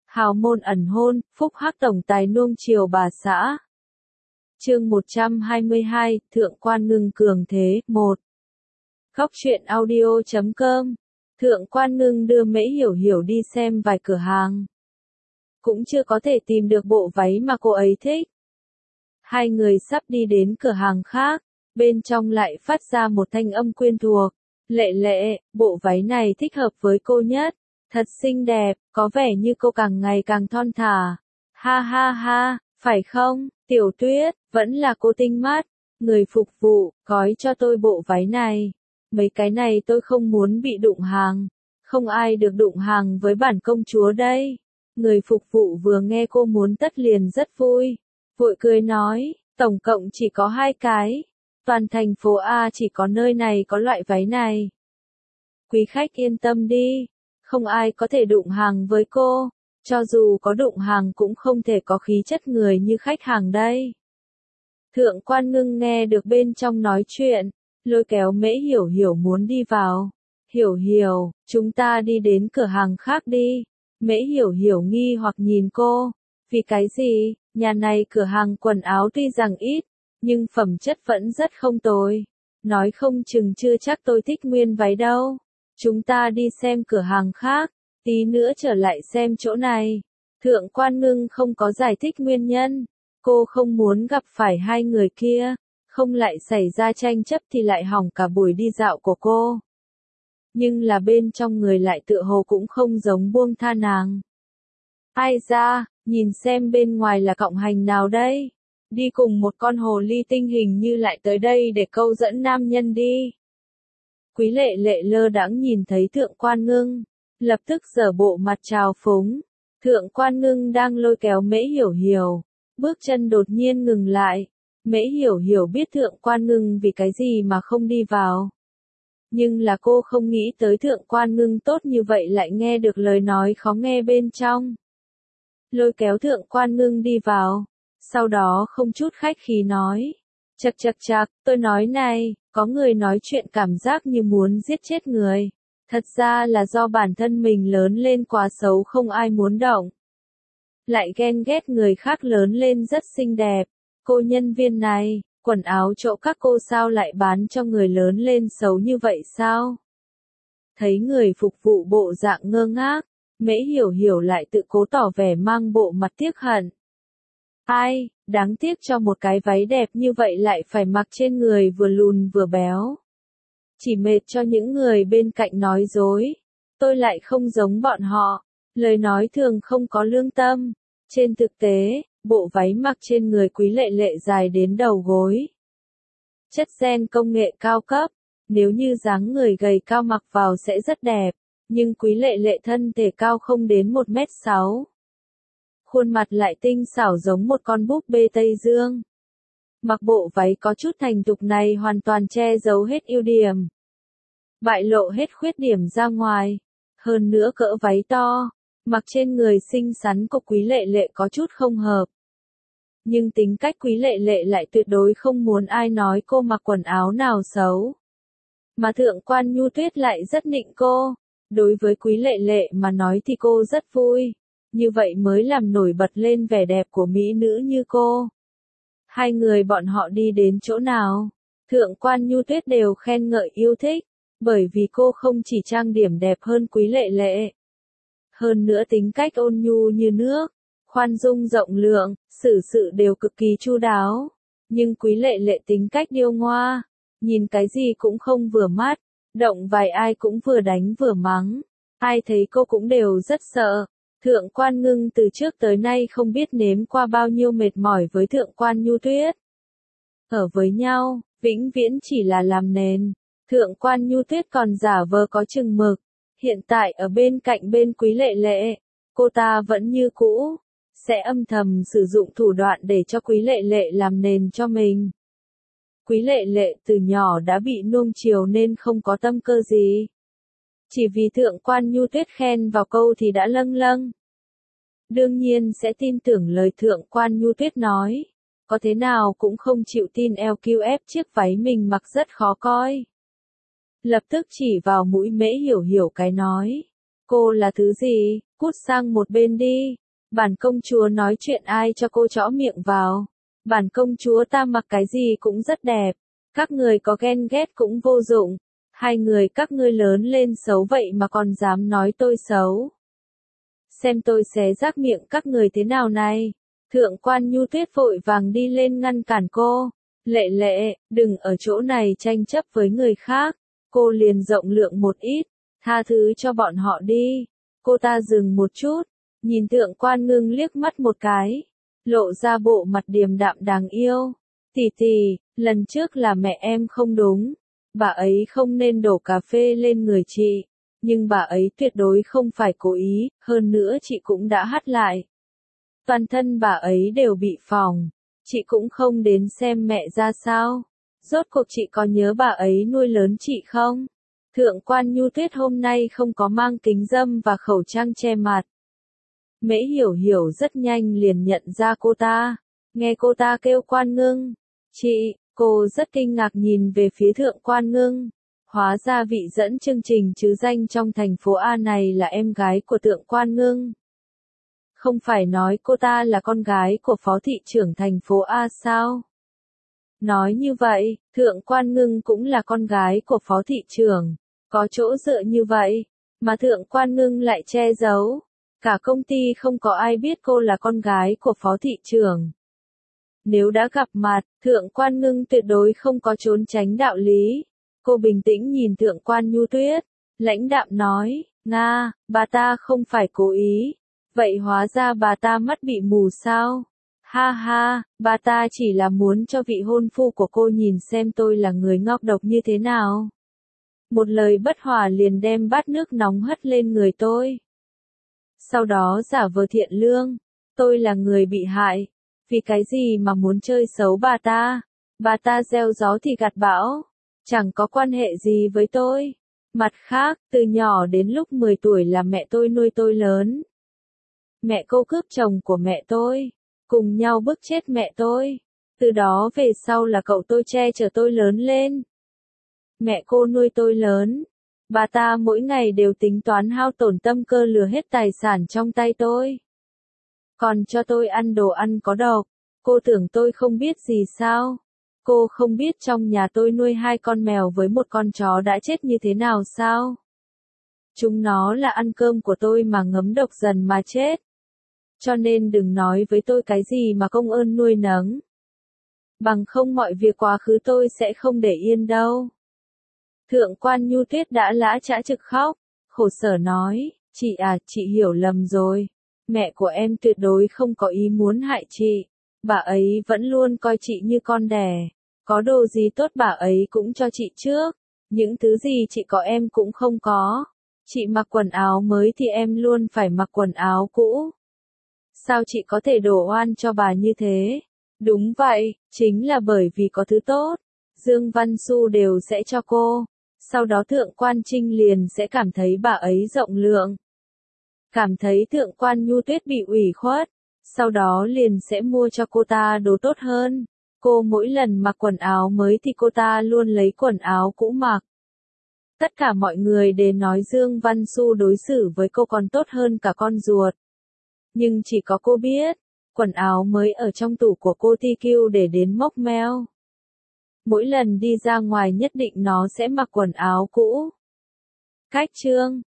Hào môn ẩn hôn, phúc hắc tổng tài nuông chiều bà xã. Chương 122, Thượng quan ngưng cường thế, 1. Góc truyện audio.com. Thượng quan ngưng đưa Mễ Hiểu Hiểu đi xem vài cửa hàng. Cũng chưa có thể tìm được bộ váy mà cô ấy thích. Hai người sắp đi đến cửa hàng khác, bên trong lại phát ra một thanh âm quen thuộc. Lệ lệ, bộ váy này thích hợp với cô nhất. Thật xinh đẹp, có vẻ như cô càng ngày càng thon thả. Ha ha ha, phải không, Tiểu Tuyết, vẫn là cô tinh mắt. Người phục vụ, gói cho tôi bộ váy này. Mấy cái này tôi không muốn bị đụng hàng. Không ai được đụng hàng với bản công chúa đây. Người phục vụ vừa nghe cô muốn tất liền rất vui. Vội cười nói, tổng cộng chỉ có 2 cái. Toàn thành phố A chỉ có nơi này có loại váy này. Quý khách yên tâm đi. Không ai có thể đụng hàng với cô, cho dù có đụng hàng cũng không thể có khí chất người như khách hàng đây. Thượng quan ngưng nghe được bên trong nói chuyện, lôi kéo Mễ Hiểu Hiểu muốn đi vào. Hiểu Hiểu, chúng ta đi đến cửa hàng khác đi. Mễ Hiểu Hiểu nghi hoặc nhìn cô, vì cái gì, nhà này cửa hàng quần áo tuy rằng ít, nhưng phẩm chất vẫn rất không tồi. Nói không chừng chưa chắc tôi thích nguyên váy đâu. Chúng ta đi xem cửa hàng khác, tí nữa trở lại xem chỗ này. Thượng quan ngưng không có giải thích nguyên nhân. Cô không muốn gặp phải hai người kia, không lại xảy ra tranh chấp thì lại hỏng cả buổi đi dạo của cô. Nhưng là bên trong người lại tựa hồ cũng không giống buông tha nàng. Ai ra, nhìn xem bên ngoài là cộng hành nào đây? Đi cùng một con hồ ly tinh hình như lại tới đây để câu dẫn nam nhân đi. Quý lệ lệ lơ đãng nhìn thấy thượng quan ngưng, lập tức giở bộ mặt trào phúng. Thượng quan ngưng đang lôi kéo Mễ Hiểu Hiểu, bước chân đột nhiên ngừng lại. Mễ Hiểu Hiểu biết thượng quan ngưng vì cái gì mà không đi vào. Nhưng là cô không nghĩ tới thượng quan ngưng tốt như vậy lại nghe được lời nói khó nghe bên trong. Lôi kéo thượng quan ngưng đi vào, sau đó không chút khách khí nói. Chậc chậc chậc, tôi nói này, có người nói chuyện cảm giác như muốn giết chết người. Thật ra là do bản thân mình lớn lên quá xấu không ai muốn động. Lại ghen ghét người khác lớn lên rất xinh đẹp. Cô nhân viên này, quần áo chỗ các cô sao lại bán cho người lớn lên xấu như vậy sao? Thấy người phục vụ bộ dạng ngơ ngác, Mễ Hiểu Hiểu lại tự cố tỏ vẻ mang bộ mặt tiếc hận. Ai, đáng tiếc cho một cái váy đẹp như vậy lại phải mặc trên người vừa lùn vừa béo. Chỉ mệt cho những người bên cạnh nói dối. Tôi lại không giống bọn họ. Lời nói thường không có lương tâm. Trên thực tế, bộ váy mặc trên người quý lệ lệ dài đến đầu gối. Chất ren công nghệ cao cấp. Nếu như dáng người gầy cao mặc vào sẽ rất đẹp. Nhưng quý lệ lệ thân thể cao không đến 1m6. Khuôn mặt lại tinh xảo giống một con búp bê Tây Dương. Mặc bộ váy có chút thành thục này hoàn toàn che giấu hết ưu điểm. Bại lộ hết khuyết điểm ra ngoài. Hơn nữa cỡ váy to, mặc trên người xinh xắn của quý lệ lệ có chút không hợp. Nhưng tính cách quý lệ lệ lại tuyệt đối không muốn ai nói cô mặc quần áo nào xấu. Mà thượng quan Nhu Tuyết lại rất nịnh cô. Đối với quý lệ lệ mà nói thì cô rất vui. Như vậy mới làm nổi bật lên vẻ đẹp của mỹ nữ như cô. Hai người bọn họ đi đến chỗ nào, thượng quan Nhu Tuyết đều khen ngợi yêu thích, bởi vì cô không chỉ trang điểm đẹp hơn quý lệ lệ. Hơn nữa tính cách ôn nhu như nước, khoan dung rộng lượng, xử sự đều cực kỳ chu đáo. Nhưng quý lệ lệ tính cách điêu ngoa, nhìn cái gì cũng không vừa mắt, động vài ai cũng vừa đánh vừa mắng. Ai thấy cô cũng đều rất sợ. Thượng quan ngưng từ trước tới nay không biết nếm qua bao nhiêu mệt mỏi với thượng quan Nhu Tuyết. Ở với nhau, vĩnh viễn chỉ là làm nền. Thượng quan Nhu Tuyết còn giả vờ có chừng mực. Hiện tại ở bên cạnh bên quý lệ lệ, cô ta vẫn như cũ, sẽ âm thầm sử dụng thủ đoạn để cho quý lệ lệ làm nền cho mình. Quý lệ lệ từ nhỏ đã bị nuông chiều nên không có tâm cơ gì. Chỉ vì thượng quan Nhu Tuyết khen vào câu thì đã lâng lâng. Đương nhiên sẽ tin tưởng lời thượng quan Nhu Tuyết nói. Có thế nào cũng không chịu tin LQF chiếc váy mình mặc rất khó coi. Lập tức chỉ vào mũi Mễ Hiểu Hiểu cái nói. Cô là thứ gì? Cút sang một bên đi. Bản công chúa nói chuyện ai cho cô chõ miệng vào. Bản công chúa ta mặc cái gì cũng rất đẹp. Các người có ghen ghét cũng vô dụng. Hai người các ngươi lớn lên xấu vậy mà còn dám nói tôi xấu. Xem tôi xé rách miệng các người thế nào này. Thượng quan Nhu Tuyết vội vàng đi lên ngăn cản cô. Lệ lệ, đừng ở chỗ này tranh chấp với người khác. Cô liền rộng lượng một ít. Tha thứ cho bọn họ đi. Cô ta dừng một chút. Nhìn thượng quan ngưng liếc mắt một cái. Lộ ra bộ mặt điềm đạm đáng yêu. Tỷ tỷ, lần trước là mẹ em không đúng. Bà ấy không nên đổ cà phê lên người chị. Nhưng bà ấy tuyệt đối không phải cố ý, hơn nữa chị cũng đã hắt lại. Toàn thân bà ấy đều bị phỏng. Chị cũng không đến xem mẹ ra sao. Rốt cuộc chị có nhớ bà ấy nuôi lớn chị không? Thượng quan Nhu Tuyết hôm nay không có mang kính râm và khẩu trang che mặt. Mễ Hiểu Hiểu rất nhanh liền nhận ra cô ta. Nghe cô ta kêu quan ngưng. Chị, cô rất kinh ngạc nhìn về phía thượng quan ngưng. Hóa ra vị dẫn chương trình chứ danh trong thành phố A này là em gái của thượng quan ngưng. Không phải nói cô ta là con gái của phó thị trưởng thành phố A sao? Nói như vậy, thượng quan ngưng cũng là con gái của phó thị trưởng. Có chỗ dựa như vậy, mà thượng quan ngưng lại che giấu. Cả công ty không có ai biết cô là con gái của phó thị trưởng. Nếu đã gặp mặt, thượng quan ngưng tuyệt đối không có trốn tránh đạo lý. Cô bình tĩnh nhìn thượng quan Nhu Tuyết, lãnh đạm nói, Nga, bà ta không phải cố ý. Vậy hóa ra bà ta mắt bị mù sao? Ha ha, bà ta chỉ là muốn cho vị hôn phu của cô nhìn xem tôi là người ngọc độc như thế nào. Một lời bất hòa liền đem bát nước nóng hất lên người tôi. Sau đó giả vờ thiện lương, tôi là người bị hại. Vì cái gì mà muốn chơi xấu bà ta? Bà ta gieo gió thì gặt bão. Chẳng có quan hệ gì với tôi. Mặt khác, từ nhỏ đến lúc 10 tuổi là mẹ tôi nuôi tôi lớn. Mẹ cô cướp chồng của mẹ tôi. Cùng nhau bức chết mẹ tôi. Từ đó về sau là cậu tôi che chở tôi lớn lên. Mẹ cô nuôi tôi lớn. Bà ta mỗi ngày đều tính toán hao tổn tâm cơ lừa hết tài sản trong tay tôi. Còn cho tôi ăn đồ ăn có độc. Cô tưởng tôi không biết gì sao? Cô không biết trong nhà tôi nuôi 2 con mèo với 1 con chó đã chết như thế nào sao? Chúng nó là ăn cơm của tôi mà ngấm độc dần mà chết. Cho nên đừng nói với tôi cái gì mà công ơn nuôi nấng. Bằng không mọi việc quá khứ tôi sẽ không để yên đâu. Thượng quan Nhu Tuyết đã lã chã trực khóc, khổ sở nói, chị à, chị hiểu lầm rồi. Mẹ của em tuyệt đối không có ý muốn hại chị. Bà ấy vẫn luôn coi chị như con đẻ. Có đồ gì tốt bà ấy cũng cho chị trước. Những thứ gì chị có em cũng không có. Chị mặc quần áo mới thì em luôn phải mặc quần áo cũ. Sao chị có thể đổ oan cho bà như thế? Đúng vậy, chính là bởi vì có thứ tốt. Dương Văn Xu đều sẽ cho cô. Sau đó thượng quan Trinh liền sẽ cảm thấy bà ấy rộng lượng. Cảm thấy thượng quan Nhu Tuyết bị ủy khuất. Sau đó liền sẽ mua cho cô ta đồ tốt hơn. Cô mỗi lần mặc quần áo mới thì cô ta luôn lấy quần áo cũ mặc. Tất cả mọi người đều nói Dương Văn Xu đối xử với cô còn tốt hơn cả con ruột. Nhưng chỉ có cô biết, quần áo mới ở trong tủ của cô TQ để đến mốc meo. Mỗi lần đi ra ngoài nhất định nó sẽ mặc quần áo cũ. Cách chương